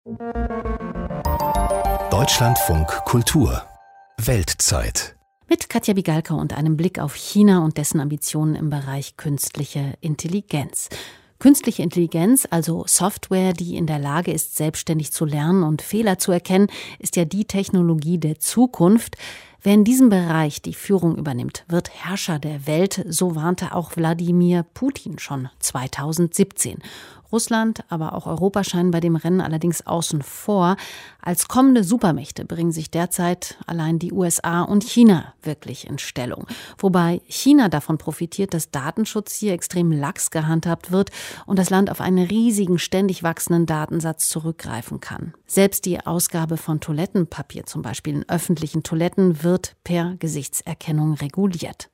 Deutschlandfunk Kultur Weltzeit mit Katja Bigalka und einem Blick auf China und dessen Ambitionen im Bereich künstliche Intelligenz. Künstliche Intelligenz, also Software, die in der Lage ist, selbstständig zu lernen und Fehler zu erkennen, ist ja die Technologie der Zukunft. Wer in diesem Bereich die Führung übernimmt, wird Herrscher der Welt, so warnte auch Wladimir Putin schon 2017. Russland, aber auch Europa scheinen bei dem Rennen allerdings außen vor. Als kommende Supermächte bringen sich derzeit allein die USA und China wirklich in Stellung. Wobei China davon profitiert, dass Datenschutz hier extrem lax gehandhabt wird und das Land auf einen riesigen, ständig wachsenden Datensatz zurückgreifen kann. Selbst die Ausgabe von Toilettenpapier, zum Beispiel in öffentlichen Toiletten, wird per Gesichtserkennung reguliert.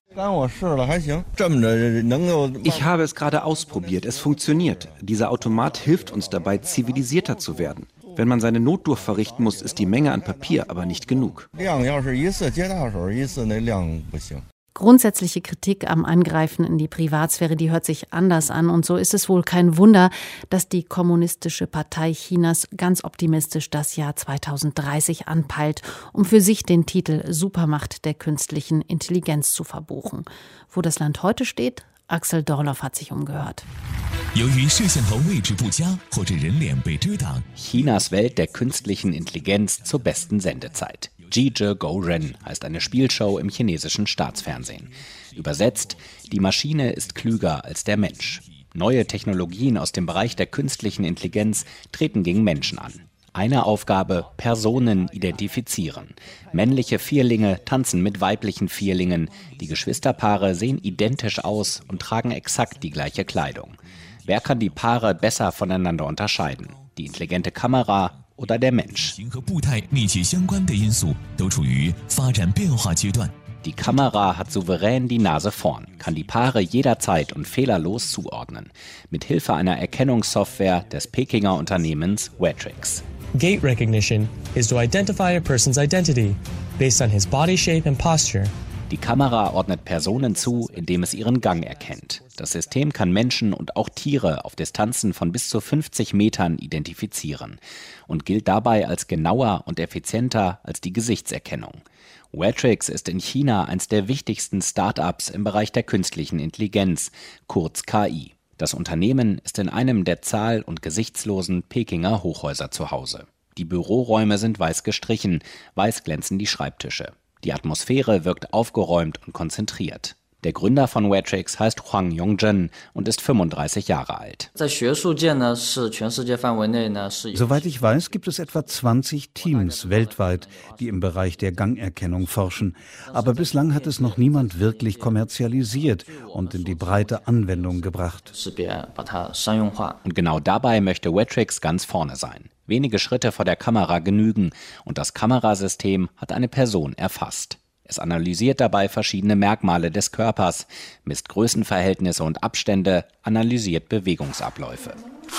Ich habe es gerade ausprobiert. Es funktioniert. Dieser Automat hilft uns dabei, zivilisierter zu werden. Wenn man seine Notdurft verrichten muss, ist die Menge an Papier aber nicht genug. Grundsätzliche Kritik am Eingreifen in die Privatsphäre, die hört sich anders an. Und so ist es wohl kein Wunder, dass die Kommunistische Partei Chinas ganz optimistisch das Jahr 2030 anpeilt, um für sich den Titel Supermacht der künstlichen Intelligenz zu verbuchen. Wo das Land heute steht? Axel Dorloff hat sich umgehört. Chinas Welt der künstlichen Intelligenz zur besten Sendezeit. Jizhe Go Ren heißt eine Spielshow im chinesischen Staatsfernsehen. Übersetzt, die Maschine ist klüger als der Mensch. Neue Technologien aus dem Bereich der künstlichen Intelligenz treten gegen Menschen an. Eine Aufgabe: Personen identifizieren. Männliche Vierlinge tanzen mit weiblichen Vierlingen. Die Geschwisterpaare sehen identisch aus und tragen exakt die gleiche Kleidung. Wer kann die Paare besser voneinander unterscheiden? Die intelligente Kamera oder der Mensch? Die Kamera hat souverän die Nase vorn, kann die Paare jederzeit und fehlerlos zuordnen. Mit Hilfe einer Erkennungssoftware des Pekinger Unternehmens Wetrix. Gait recognition is to identify a person's identity based on his body shape and posture. Die Kamera ordnet Personen zu, indem es ihren Gang erkennt. Das System kann Menschen und auch Tiere auf Distanzen von bis zu 50 Metern identifizieren und gilt dabei als genauer und effizienter als die Gesichtserkennung. Wetrix ist in China eines der wichtigsten Start-ups im Bereich der künstlichen Intelligenz, kurz KI. Das Unternehmen ist in einem der zahl- und gesichtslosen Pekinger Hochhäuser zu Hause. Die Büroräume sind weiß gestrichen, weiß glänzen die Schreibtische. Die Atmosphäre wirkt aufgeräumt und konzentriert. Der Gründer von Wetrix heißt Huang Yongzhen und ist 35 Jahre alt. Soweit ich weiß, gibt es etwa 20 Teams weltweit, die im Bereich der Gangerkennung forschen. Aber bislang hat es noch niemand wirklich kommerzialisiert und in die breite Anwendung gebracht. Und genau dabei möchte Wetrix ganz vorne sein. Wenige Schritte vor der Kamera genügen und das Kamerasystem hat eine Person erfasst. Es analysiert dabei verschiedene Merkmale des Körpers, misst Größenverhältnisse und Abstände, analysiert Bewegungsabläufe.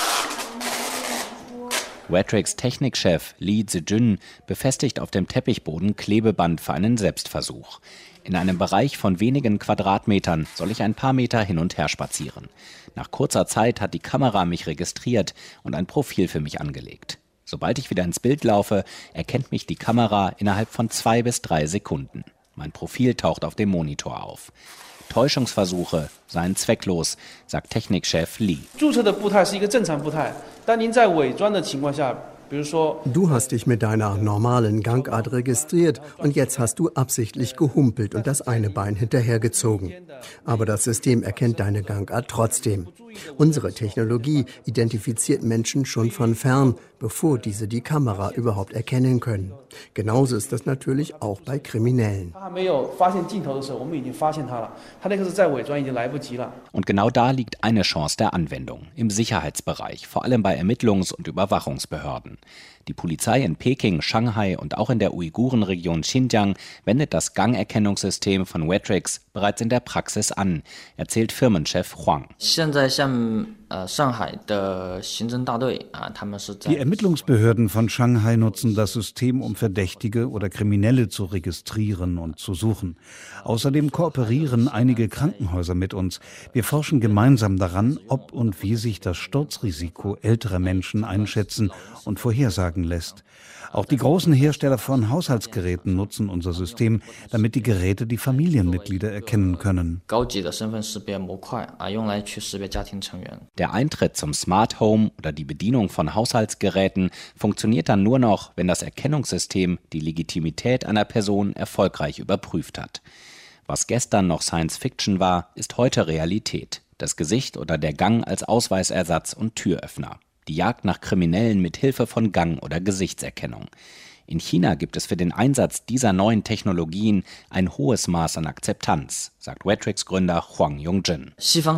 Wetrix Technikchef Li Zijun befestigt auf dem Teppichboden Klebeband für einen Selbstversuch. In einem Bereich von wenigen Quadratmetern soll ich ein paar Meter hin und her spazieren. Nach kurzer Zeit hat die Kamera mich registriert und ein Profil für mich angelegt. Sobald ich wieder ins Bild laufe, erkennt mich die Kamera innerhalb von 2 bis 3 Sekunden. Mein Profil taucht auf dem Monitor auf. Täuschungsversuche seien zwecklos, sagt Technikchef Li. Du hast dich mit deiner normalen Gangart registriert und jetzt hast du absichtlich gehumpelt und das eine Bein hinterhergezogen. Aber das System erkennt deine Gangart trotzdem. Unsere Technologie identifiziert Menschen schon von fern, bevor diese die Kamera überhaupt erkennen können. Genauso ist das natürlich auch bei Kriminellen. Und genau da liegt eine Chance der Anwendung, im Sicherheitsbereich, vor allem bei Ermittlungs- und Überwachungsbehörden. Die Polizei in Peking, Shanghai und auch in der Uigurenregion Xinjiang wendet das Gangerkennungssystem von Wetrix bereits in der Praxis an, erzählt Firmenchef Huang. Die Ermittlungsbehörden von Shanghai nutzen das System, um Verdächtige oder Kriminelle zu registrieren und zu suchen. Außerdem kooperieren einige Krankenhäuser mit uns. Wir forschen gemeinsam daran, ob und wie sich das Sturzrisiko älterer Menschen einschätzen und vor vorhersagen lässt. Auch die großen Hersteller von Haushaltsgeräten nutzen unser System, damit die Geräte die Familienmitglieder erkennen können. Der Eintritt zum Smart Home oder die Bedienung von Haushaltsgeräten funktioniert dann nur noch, wenn das Erkennungssystem die Legitimität einer Person erfolgreich überprüft hat. Was gestern noch Science Fiction war, ist heute Realität. Das Gesicht oder der Gang als Ausweisersatz und Türöffner. Die Jagd nach Kriminellen mit Hilfe von Gang- oder Gesichtserkennung. In China gibt es für den Einsatz dieser neuen Technologien ein hohes Maß an Akzeptanz, sagt Wetrix-Gründer Huang Yongjin.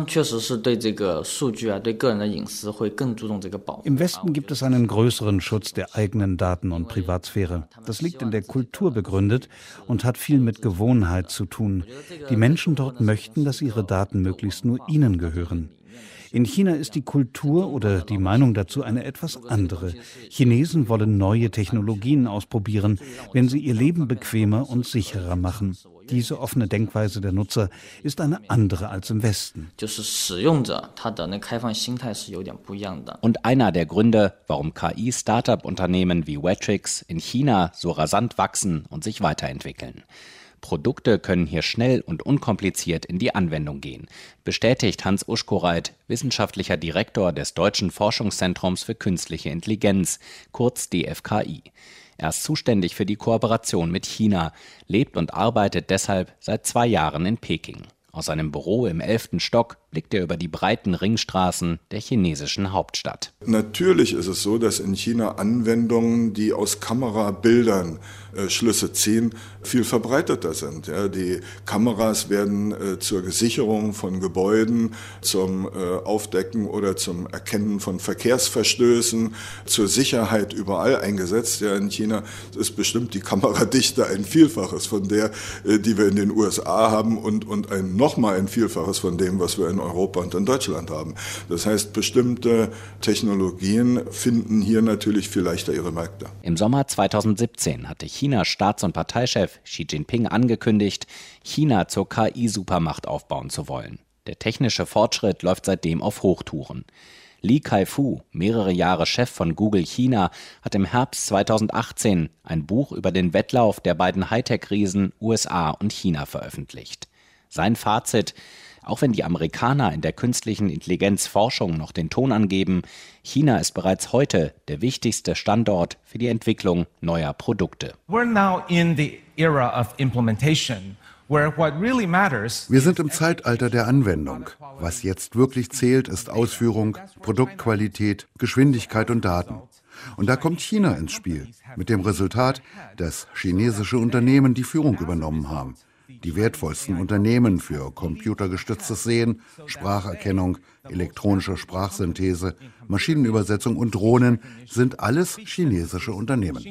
Im Westen gibt es einen größeren Schutz der eigenen Daten und Privatsphäre. Das liegt in der Kultur begründet und hat viel mit Gewohnheit zu tun. Die Menschen dort möchten, dass ihre Daten möglichst nur ihnen gehören. In China ist die Kultur oder die Meinung dazu eine etwas andere. Chinesen wollen neue Technologien ausprobieren, wenn sie ihr Leben bequemer und sicherer machen. Diese offene Denkweise der Nutzer ist eine andere als im Westen. Und einer der Gründe, warum KI-Startup-Unternehmen wie Wetrix in China so rasant wachsen und sich weiterentwickeln. Produkte können hier schnell und unkompliziert in die Anwendung gehen, bestätigt Hans Uschkoreit, wissenschaftlicher Direktor des Deutschen Forschungszentrums für Künstliche Intelligenz, kurz DFKI. Er ist zuständig für die Kooperation mit China, lebt und arbeitet deshalb seit 2 Jahren in Peking. Aus seinem Büro im 11. Stock blickt er über die breiten Ringstraßen der chinesischen Hauptstadt. Natürlich ist es so, dass in China Anwendungen, die aus Kamerabildern Schlüsse ziehen, viel verbreiteter sind. Ja, die Kameras werden zur Sicherung von Gebäuden, zum Aufdecken oder zum Erkennen von Verkehrsverstößen, zur Sicherheit überall eingesetzt. Ja, in China ist bestimmt die Kameradichte ein Vielfaches von der, die wir in den USA haben und nochmal ein Vielfaches von dem, was wir in Europa und in Deutschland haben. Das heißt, bestimmte Technologien finden hier natürlich viel leichter ihre Märkte. Im Sommer 2017 hatte Chinas Staats- und Parteichef Xi Jinping angekündigt, China zur KI-Supermacht aufbauen zu wollen. Der technische Fortschritt läuft seitdem auf Hochtouren. Li Kai-fu, mehrere Jahre Chef von Google China, hat im Herbst 2018 ein Buch über den Wettlauf der beiden Hightech-Riesen USA und China veröffentlicht. Sein Fazit: Auch wenn die Amerikaner in der künstlichen Intelligenzforschung noch den Ton angeben, China ist bereits heute der wichtigste Standort für die Entwicklung neuer Produkte. We're now in the era of implementation. Wir sind im Zeitalter der Anwendung. Was jetzt wirklich zählt, ist Ausführung, Produktqualität, Geschwindigkeit und Daten. Und da kommt China ins Spiel, mit dem Resultat, dass chinesische Unternehmen die Führung übernommen haben. Die wertvollsten Unternehmen für computergestütztes Sehen, Spracherkennung, elektronische Sprachsynthese, Maschinenübersetzung und Drohnen sind alles chinesische Unternehmen.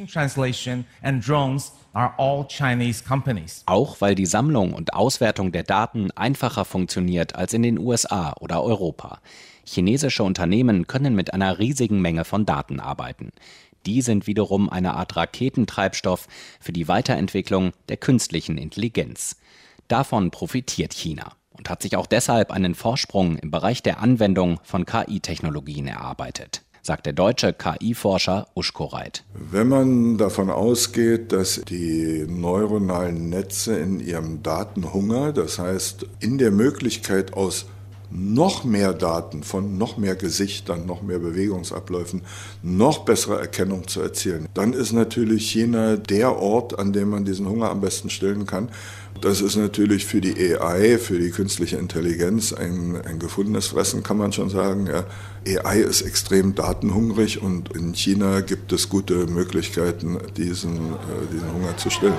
Auch weil die Sammlung und Auswertung der Daten einfacher funktioniert als in den USA oder Europa. Chinesische Unternehmen können mit einer riesigen Menge von Daten arbeiten. Die sind wiederum eine Art Raketentreibstoff für die Weiterentwicklung der künstlichen Intelligenz. Davon profitiert China und hat sich auch deshalb einen Vorsprung im Bereich der Anwendung von KI-Technologien erarbeitet, sagt der deutsche KI-Forscher Uschkoreit. Wenn man davon ausgeht, dass die neuronalen Netze in ihrem Datenhunger, das heißt in der Möglichkeit aus noch mehr Daten von noch mehr Gesichtern, noch mehr Bewegungsabläufen, noch bessere Erkennung zu erzielen, dann ist natürlich China der Ort, an dem man diesen Hunger am besten stillen kann. Das ist natürlich für die AI, für die künstliche Intelligenz ein gefundenes Fressen, kann man schon sagen. Ja, AI ist extrem datenhungrig und in China gibt es gute Möglichkeiten, diesen Hunger zu stillen.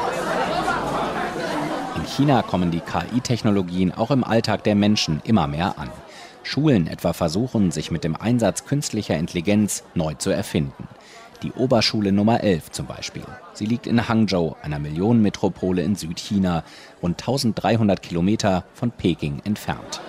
In China kommen die KI-Technologien auch im Alltag der Menschen immer mehr an. Schulen etwa versuchen, sich mit dem Einsatz künstlicher Intelligenz neu zu erfinden. Die Oberschule Nummer 11 zum Beispiel. Sie liegt in Hangzhou, einer Millionenmetropole in Südchina, rund 1300 Kilometer von Peking entfernt.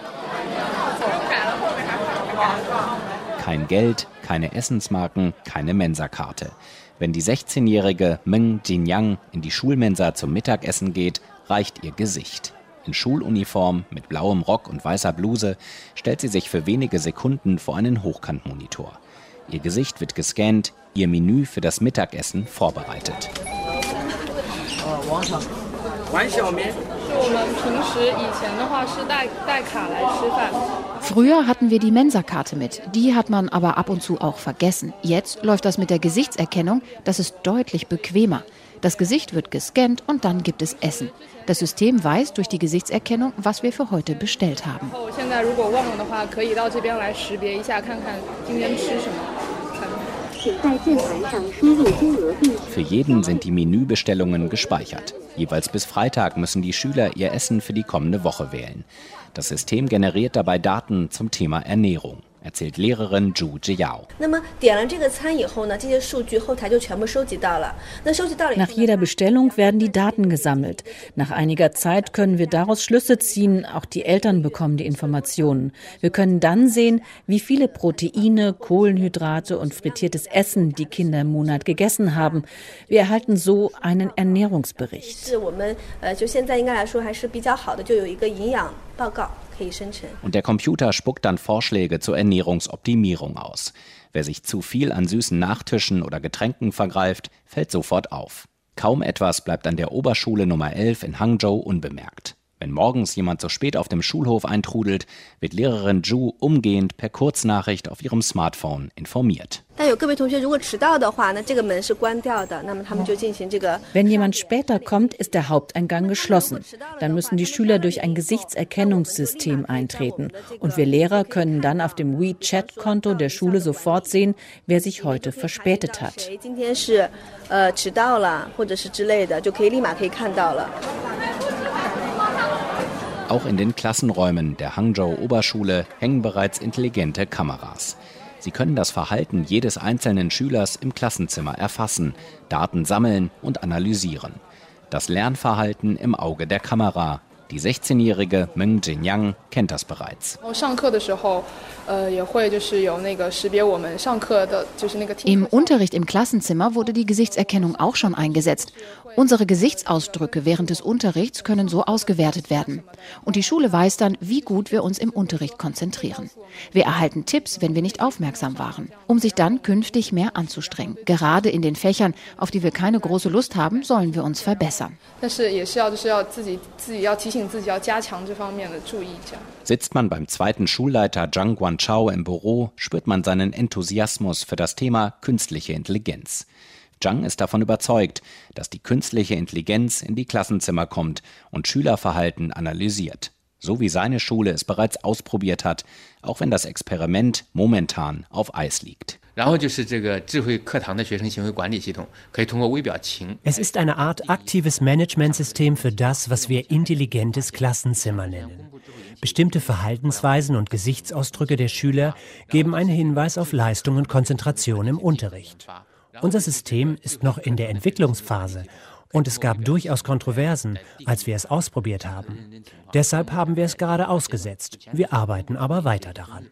Kein Geld, keine Essensmarken, keine Mensakarte. Wenn die 16-jährige Meng Jinyang in die Schulmensa zum Mittagessen geht, reicht ihr Gesicht. In Schuluniform mit blauem Rock und weißer Bluse stellt sie sich für wenige Sekunden vor einen Hochkantmonitor. Ihr Gesicht wird gescannt, ihr Menü für das Mittagessen vorbereitet. Früher hatten wir die Mensa-Karte mit, die hat man aber ab und zu auch vergessen. Jetzt läuft das mit der Gesichtserkennung, das ist deutlich bequemer. Das Gesicht wird gescannt und dann gibt es Essen. Das System weiß durch die Gesichtserkennung, was wir für heute bestellt haben. Für jeden sind die Menübestellungen gespeichert. Jeweils bis Freitag müssen die Schüler ihr Essen für die kommende Woche wählen. Das System generiert dabei Daten zum Thema Ernährung, erzählt Lehrerin Zhu Zhiyao. Nach jeder Bestellung werden die Daten gesammelt. Nach einiger Zeit können wir daraus Schlüsse ziehen, auch die Eltern bekommen die Informationen. Wir können dann sehen, wie viele Proteine, Kohlenhydrate und frittiertes Essen die Kinder im Monat gegessen haben. Wir erhalten so einen Ernährungsbericht. Und der Computer spuckt dann Vorschläge zur Ernährungsoptimierung aus. Wer sich zu viel an süßen Nachtischen oder Getränken vergreift, fällt sofort auf. Kaum etwas bleibt an der Oberschule Nummer 11 in Hangzhou unbemerkt. Wenn morgens jemand so spät auf dem Schulhof eintrudelt, wird Lehrerin Zhu umgehend per Kurznachricht auf ihrem Smartphone informiert. Wenn jemand später kommt, ist der Haupteingang geschlossen. Dann müssen die Schüler durch ein Gesichtserkennungssystem eintreten. Und wir Lehrer können dann auf dem WeChat-Konto der Schule sofort sehen, wer sich heute verspätet hat. Auch in den Klassenräumen der Hangzhou-Oberschule hängen bereits intelligente Kameras. Sie können das Verhalten jedes einzelnen Schülers im Klassenzimmer erfassen, Daten sammeln und analysieren. Das Lernverhalten im Auge der Kamera. Die 16-jährige Meng Jinyang kennt das bereits. Im Unterricht im Klassenzimmer wurde die Gesichtserkennung auch schon eingesetzt. Unsere Gesichtsausdrücke während des Unterrichts können so ausgewertet werden. Und die Schule weiß dann, wie gut wir uns im Unterricht konzentrieren. Wir erhalten Tipps, wenn wir nicht aufmerksam waren, um sich dann künftig mehr anzustrengen. Gerade in den Fächern, auf die wir keine große Lust haben, sollen wir uns verbessern. Sitzt man beim zweiten Schulleiter Zhang Guanchao im Büro, spürt man seinen Enthusiasmus für das Thema künstliche Intelligenz. Zhang ist davon überzeugt, dass die künstliche Intelligenz in die Klassenzimmer kommt und Schülerverhalten analysiert. So wie seine Schule es bereits ausprobiert hat, auch wenn das Experiment momentan auf Eis liegt. Es ist eine Art aktives Managementsystem für das, was wir intelligentes Klassenzimmer nennen. Bestimmte Verhaltensweisen und Gesichtsausdrücke der Schüler geben einen Hinweis auf Leistung und Konzentration im Unterricht. Unser System ist noch in der Entwicklungsphase und es gab durchaus Kontroversen, als wir es ausprobiert haben. Deshalb haben wir es gerade ausgesetzt. Wir arbeiten aber weiter daran.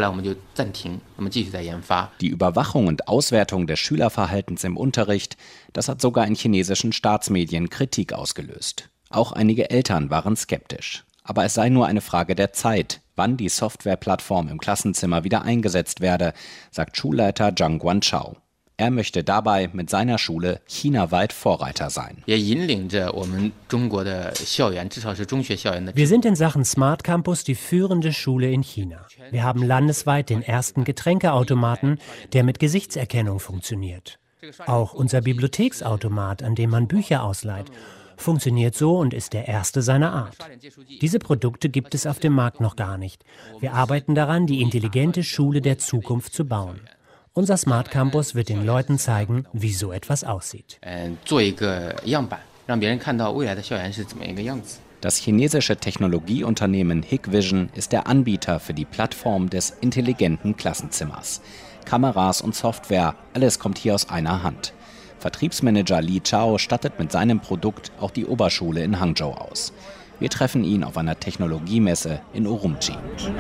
Die Überwachung und Auswertung des Schülerverhaltens im Unterricht, das hat sogar in chinesischen Staatsmedien Kritik ausgelöst. Auch einige Eltern waren skeptisch. Aber es sei nur eine Frage der Zeit, wann die Softwareplattform im Klassenzimmer wieder eingesetzt werde, sagt Schulleiter Zhang Guanchao. Er möchte dabei mit seiner Schule chinaweit Vorreiter sein. Wir sind in Sachen Smart Campus die führende Schule in China. Wir haben landesweit den ersten Getränkeautomaten, der mit Gesichtserkennung funktioniert. Auch unser Bibliotheksautomat, an dem man Bücher ausleiht, funktioniert so und ist der erste seiner Art. Diese Produkte gibt es auf dem Markt noch gar nicht. Wir arbeiten daran, die intelligente Schule der Zukunft zu bauen. Unser Smart Campus wird den Leuten zeigen, wie so etwas aussieht. Das chinesische Technologieunternehmen Hikvision ist der Anbieter für die Plattform des intelligenten Klassenzimmers. Kameras und Software, alles kommt hier aus einer Hand. Vertriebsmanager Li Chao stattet mit seinem Produkt auch die Oberschule in Hangzhou aus. Wir treffen ihn auf einer Technologiemesse in Urumqi.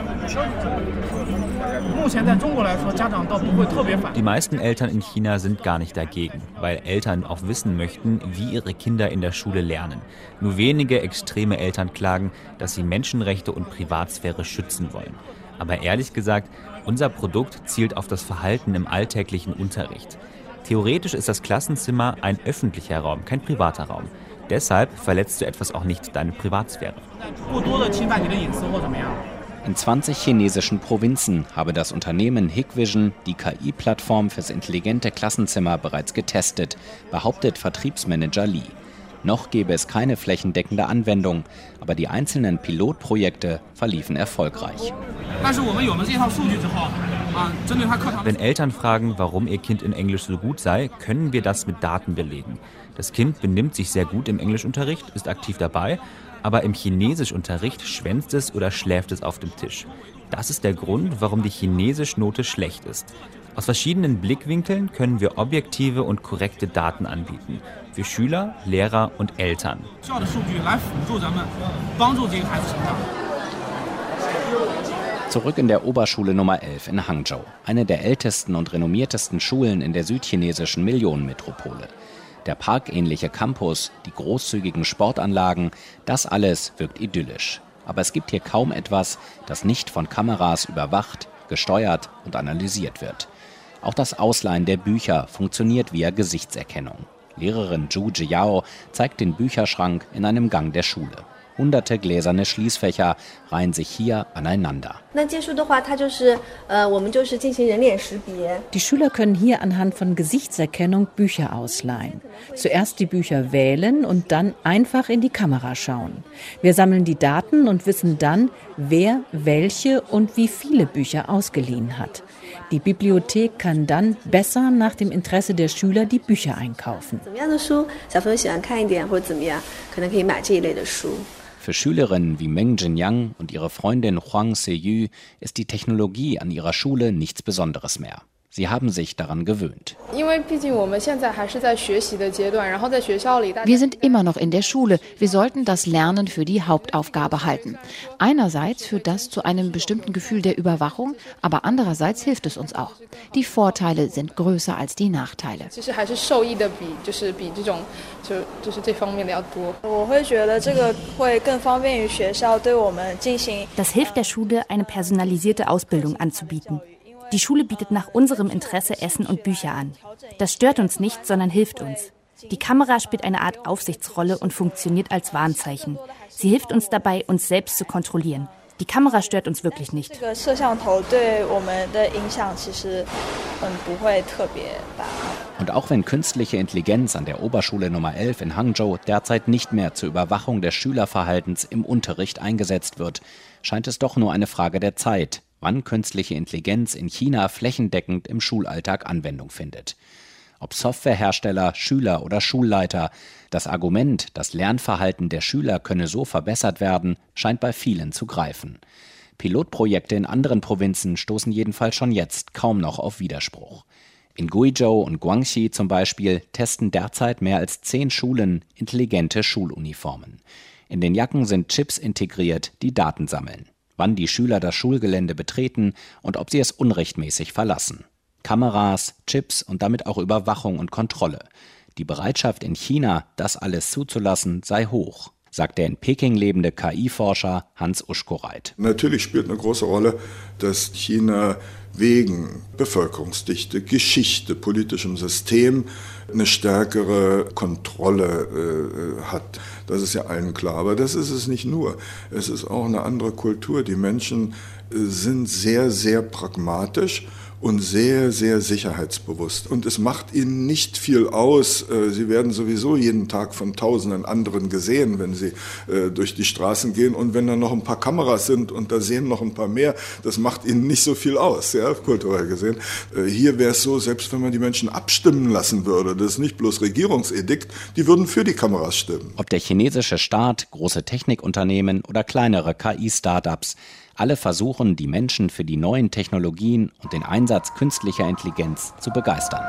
Die meisten Eltern in China sind gar nicht dagegen, weil Eltern auch wissen möchten, wie ihre Kinder in der Schule lernen. Nur wenige extreme Eltern klagen, dass sie Menschenrechte und Privatsphäre schützen wollen. Aber ehrlich gesagt, unser Produkt zielt auf das Verhalten im alltäglichen Unterricht. Theoretisch ist das Klassenzimmer ein öffentlicher Raum, kein privater Raum. Deshalb verletzt so etwas auch nicht deine Privatsphäre. In 20 chinesischen Provinzen habe das Unternehmen Hikvision die KI-Plattform fürs intelligente Klassenzimmer bereits getestet, behauptet Vertriebsmanager Li. Noch gäbe es keine flächendeckende Anwendung, aber die einzelnen Pilotprojekte verliefen erfolgreich. Wenn Eltern fragen, warum ihr Kind in Englisch so gut sei, können wir das mit Daten belegen. Das Kind benimmt sich sehr gut im Englischunterricht, ist aktiv dabei, aber im Chinesischunterricht schwänzt es oder schläft es auf dem Tisch. Das ist der Grund, warum die Chinesischnote schlecht ist. Aus verschiedenen Blickwinkeln können wir objektive und korrekte Daten anbieten. Für Schüler, Lehrer und Eltern. Zurück in der Oberschule Nummer 11 in Hangzhou, eine der ältesten und renommiertesten Schulen in der südchinesischen Millionenmetropole. Der parkähnliche Campus, die großzügigen Sportanlagen, das alles wirkt idyllisch. Aber es gibt hier kaum etwas, das nicht von Kameras überwacht, gesteuert und analysiert wird. Auch das Ausleihen der Bücher funktioniert via Gesichtserkennung. Lehrerin Zhu Zhiyao zeigt den Bücherschrank in einem Gang der Schule. Hunderte gläserne Schließfächer reihen sich hier aneinander. Die Schüler können hier anhand von Gesichtserkennung Bücher ausleihen. Zuerst die Bücher wählen und dann einfach in die Kamera schauen. Wir sammeln die Daten und wissen dann, wer welche und wie viele Bücher ausgeliehen hat. Die Bibliothek kann dann besser nach dem Interesse der Schüler die Bücher einkaufen. Für Schülerinnen wie Meng Jinyang und ihre Freundin Huang Seyu ist die Technologie an ihrer Schule nichts Besonderes mehr. Sie haben sich daran gewöhnt. Wir sind immer noch in der Schule. Wir sollten das Lernen für die Hauptaufgabe halten. Einerseits führt das zu einem bestimmten Gefühl der Überwachung, aber andererseits hilft es uns auch. Die Vorteile sind größer als die Nachteile. Das hilft der Schule, eine personalisierte Ausbildung anzubieten. Die Schule bietet nach unserem Interesse Essen und Bücher an. Das stört uns nicht, sondern hilft uns. Die Kamera spielt eine Art Aufsichtsrolle und funktioniert als Warnzeichen. Sie hilft uns dabei, uns selbst zu kontrollieren. Die Kamera stört uns wirklich nicht. Und auch wenn künstliche Intelligenz an der Oberschule Nummer 11 in Hangzhou derzeit nicht mehr zur Überwachung des Schülerverhaltens im Unterricht eingesetzt wird, scheint es doch nur eine Frage der Zeit, wann künstliche Intelligenz in China flächendeckend im Schulalltag Anwendung findet. Ob Softwarehersteller, Schüler oder Schulleiter, das Argument, das Lernverhalten der Schüler könne so verbessert werden, scheint bei vielen zu greifen. Pilotprojekte in anderen Provinzen stoßen jedenfalls schon jetzt kaum noch auf Widerspruch. In Guizhou und Guangxi zum Beispiel testen derzeit mehr als 10 Schulen intelligente Schuluniformen. In den Jacken sind Chips integriert, die Daten sammeln. Wann die Schüler das Schulgelände betreten und ob sie es unrechtmäßig verlassen. Kameras, Chips und damit auch Überwachung und Kontrolle. Die Bereitschaft in China, das alles zuzulassen, sei hoch, sagt der in Peking lebende KI-Forscher Hans Uschkoreit. Natürlich spielt eine große Rolle, dass China wegen Bevölkerungsdichte, Geschichte, politischem System eine stärkere Kontrolle hat. Das ist ja allen klar. Aber das ist es nicht nur. Es ist auch eine andere Kultur. Die Menschen sind sehr, sehr pragmatisch und sehr, sehr sicherheitsbewusst. Und es macht ihnen nicht viel aus. Sie werden sowieso jeden Tag von tausenden anderen gesehen, wenn sie durch die Straßen gehen. Und wenn da noch ein paar Kameras sind und da sehen noch ein paar mehr, das macht ihnen nicht so viel aus, ja, kulturell gesehen. Hier wäre es so, selbst wenn man die Menschen abstimmen lassen würde, das ist nicht bloß Regierungsedikt, die würden für die Kameras stimmen. Ob der chinesische Staat, große Technikunternehmen oder kleinere KI-Startups, alle versuchen, die Menschen für die neuen Technologien und den Einsatz künstlicher Intelligenz zu begeistern.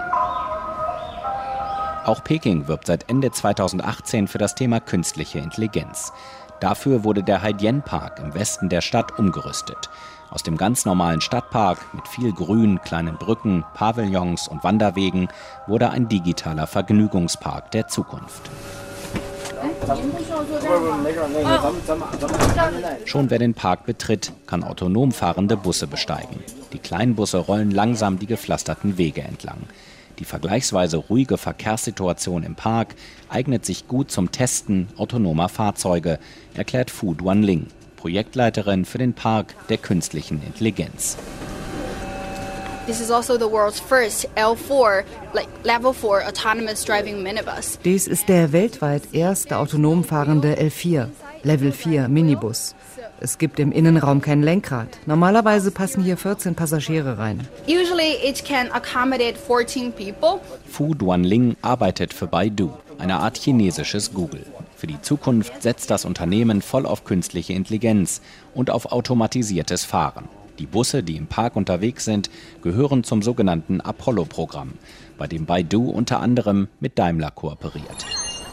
Auch Peking wirbt seit Ende 2018 für das Thema künstliche Intelligenz. Dafür wurde der Haidian-Park im Westen der Stadt umgerüstet. Aus dem ganz normalen Stadtpark mit viel Grün, kleinen Brücken, Pavillons und Wanderwegen wurde ein digitaler Vergnügungspark der Zukunft. Schon wer den Park betritt, kann autonom fahrende Busse besteigen. Die kleinen Busse rollen langsam die gepflasterten Wege entlang. Die vergleichsweise ruhige Verkehrssituation im Park eignet sich gut zum Testen autonomer Fahrzeuge, erklärt Fu Duanling, Projektleiterin für den Park der künstlichen Intelligenz. This is also the world's first L4, Level 4 autonomous driving minibus. Dies ist der weltweit erste autonom fahrende L4, Level 4 Minibus. Es gibt im Innenraum kein Lenkrad. Normalerweise passen hier 14 Passagiere rein. Usually it can accommodate 14 people. Fu Duanling arbeitet für Baidu, eine Art chinesisches Google. Für die Zukunft setzt das Unternehmen voll auf künstliche Intelligenz und auf automatisiertes Fahren. Die Busse, die im Park unterwegs sind, gehören zum sogenannten Apollo-Programm, bei dem Baidu unter anderem mit Daimler kooperiert.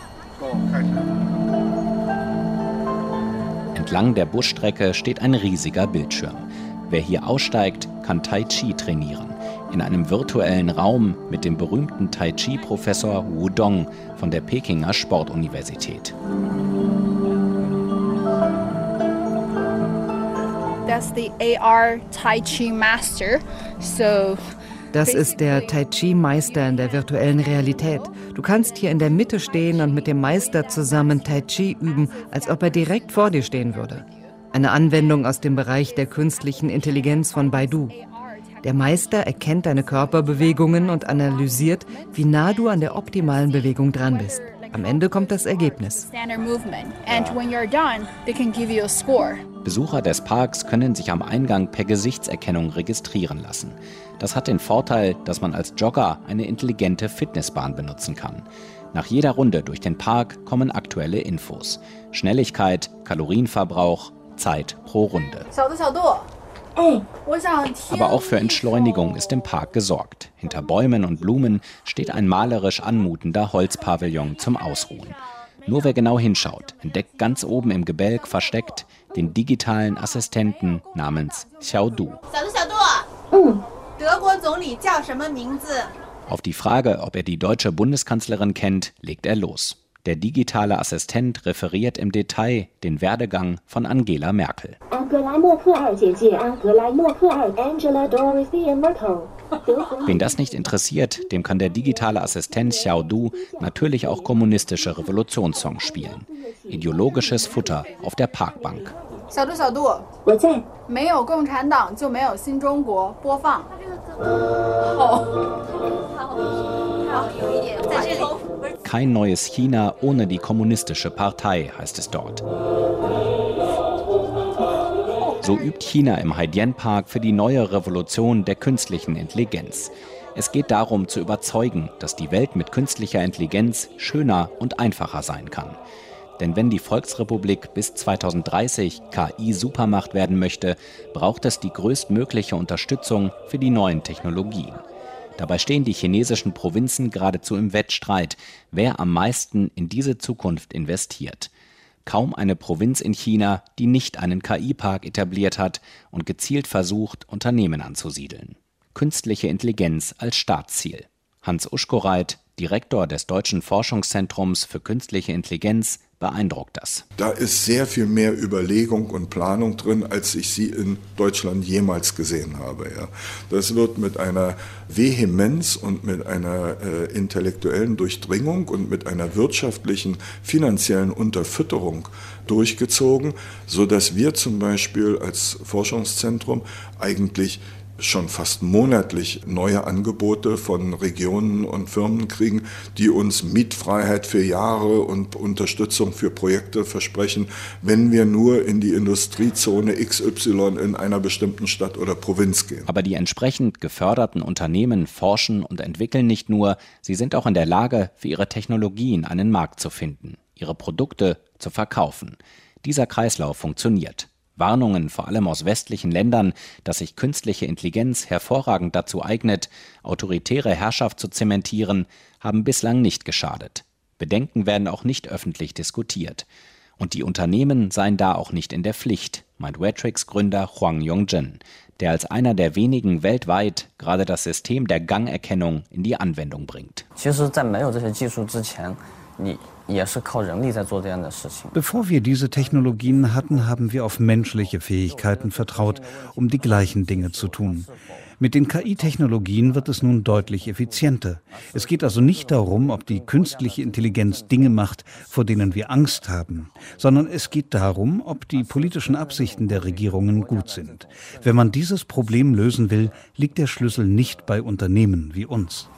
Entlang der Busstrecke steht ein riesiger Bildschirm. Wer hier aussteigt, kann Tai Chi trainieren. In einem virtuellen Raum mit dem berühmten Tai Chi-Professor Wu Dong von der Pekinger Sportuniversität. That's the AR Tai Chi Master. Das ist der Tai Chi Meister in der virtuellen Realität. Du kannst hier in der Mitte stehen und mit dem Meister zusammen Tai Chi üben, als ob er direkt vor dir stehen würde. Eine Anwendung aus dem Bereich der künstlichen Intelligenz von Baidu. Der Meister erkennt deine Körperbewegungen und analysiert, wie nah du an der optimalen Bewegung dran bist. Am Ende kommt das Ergebnis. Besucher des Parks können sich am Eingang per Gesichtserkennung registrieren lassen. Das hat den Vorteil, dass man als Jogger eine intelligente Fitnessbahn benutzen kann. Nach jeder Runde durch den Park kommen aktuelle Infos. Schnelligkeit, Kalorienverbrauch, Zeit pro Runde. Aber auch für Entschleunigung ist im Park gesorgt. Hinter Bäumen und Blumen steht ein malerisch anmutender Holzpavillon zum Ausruhen. Nur wer genau hinschaut, entdeckt ganz oben im Gebälk versteckt den digitalen Assistenten namens Xiaodu. Auf die Frage, ob er die deutsche Bundeskanzlerin kennt, legt er los. Der digitale Assistent referiert im Detail den Werdegang von Angela Merkel. Wen das nicht interessiert, dem kann der digitale Assistent Xiaodu natürlich auch kommunistische Revolutionssongs spielen. Ideologisches Futter auf der Parkbank. Kein neues China ohne die kommunistische Partei, heißt es dort. So übt China im Haidian-Park für die neue Revolution der künstlichen Intelligenz. Es geht darum, zu überzeugen, dass die Welt mit künstlicher Intelligenz schöner und einfacher sein kann. Denn wenn die Volksrepublik bis 2030 KI-Supermacht werden möchte, braucht es die größtmögliche Unterstützung für die neuen Technologien. Dabei stehen die chinesischen Provinzen geradezu im Wettstreit, wer am meisten in diese Zukunft investiert. Kaum eine Provinz in China, die nicht einen KI-Park etabliert hat und gezielt versucht, Unternehmen anzusiedeln. Künstliche Intelligenz als Staatsziel. Hans Uschkoreit, Direktor des Deutschen Forschungszentrums für künstliche Intelligenz, beeindruckt das. Da ist sehr viel mehr Überlegung und Planung drin, als ich sie in Deutschland jemals gesehen habe. Ja. Das wird mit einer Vehemenz und mit einer intellektuellen Durchdringung und mit einer wirtschaftlichen, finanziellen Unterfütterung durchgezogen, sodass wir zum Beispiel als Forschungszentrum eigentlich schon fast monatlich neue Angebote von Regionen und Firmen kriegen, die uns Mietfreiheit für Jahre und Unterstützung für Projekte versprechen, wenn wir nur in die Industriezone XY in einer bestimmten Stadt oder Provinz gehen. Aber die entsprechend geförderten Unternehmen forschen und entwickeln nicht nur, sie sind auch in der Lage, für ihre Technologien einen Markt zu finden, ihre Produkte zu verkaufen. Dieser Kreislauf funktioniert. Warnungen, vor allem aus westlichen Ländern, dass sich künstliche Intelligenz hervorragend dazu eignet, autoritäre Herrschaft zu zementieren, haben bislang nicht geschadet. Bedenken werden auch nicht öffentlich diskutiert. Und die Unternehmen seien da auch nicht in der Pflicht, meint Wetrix-Gründer Huang Yongzhen, der als einer der wenigen weltweit gerade das System der Gangerkennung in die Anwendung bringt. Bevor wir diese Technologien hatten, haben wir auf menschliche Fähigkeiten vertraut, um die gleichen Dinge zu tun. Mit den KI-Technologien wird es nun deutlich effizienter. Es geht also nicht darum, ob die künstliche Intelligenz Dinge macht, vor denen wir Angst haben, sondern es geht darum, ob die politischen Absichten der Regierungen gut sind. Wenn man dieses Problem lösen will, liegt der Schlüssel nicht bei Unternehmen wie uns.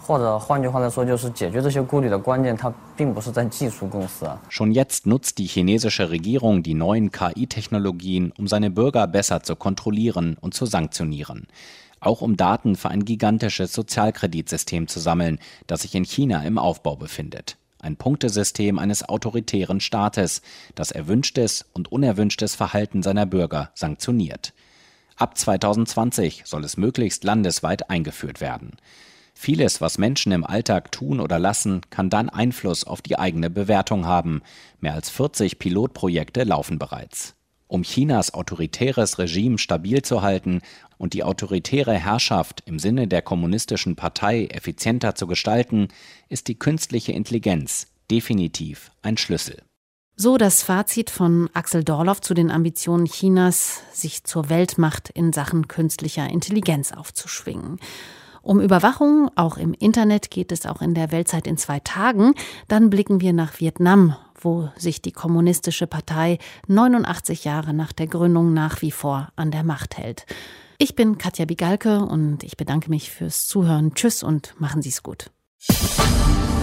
Schon jetzt nutzt die chinesische Regierung die neuen KI-Technologien, um seine Bürger besser zu kontrollieren und zu sanktionieren. Auch um Daten für ein gigantisches Sozialkreditsystem zu sammeln, das sich in China im Aufbau befindet. Ein Punktesystem eines autoritären Staates, das erwünschtes und unerwünschtes Verhalten seiner Bürger sanktioniert. Ab 2020 soll es möglichst landesweit eingeführt werden. Vieles, was Menschen im Alltag tun oder lassen, kann dann Einfluss auf die eigene Bewertung haben. Mehr als 40 Pilotprojekte laufen bereits. Um Chinas autoritäres Regime stabil zu halten und die autoritäre Herrschaft im Sinne der kommunistischen Partei effizienter zu gestalten, ist die künstliche Intelligenz definitiv ein Schlüssel. So das Fazit von Axel Dorloff zu den Ambitionen Chinas, sich zur Weltmacht in Sachen künstlicher Intelligenz aufzuschwingen. Um Überwachung, auch im Internet, geht es auch in der Weltzeit in 2 Tagen. Dann blicken wir nach Vietnam, wo sich die kommunistische Partei 89 Jahre nach der Gründung nach wie vor an der Macht hält. Ich bin Katja Bigalke und ich bedanke mich fürs Zuhören. Tschüss und machen Sie es gut.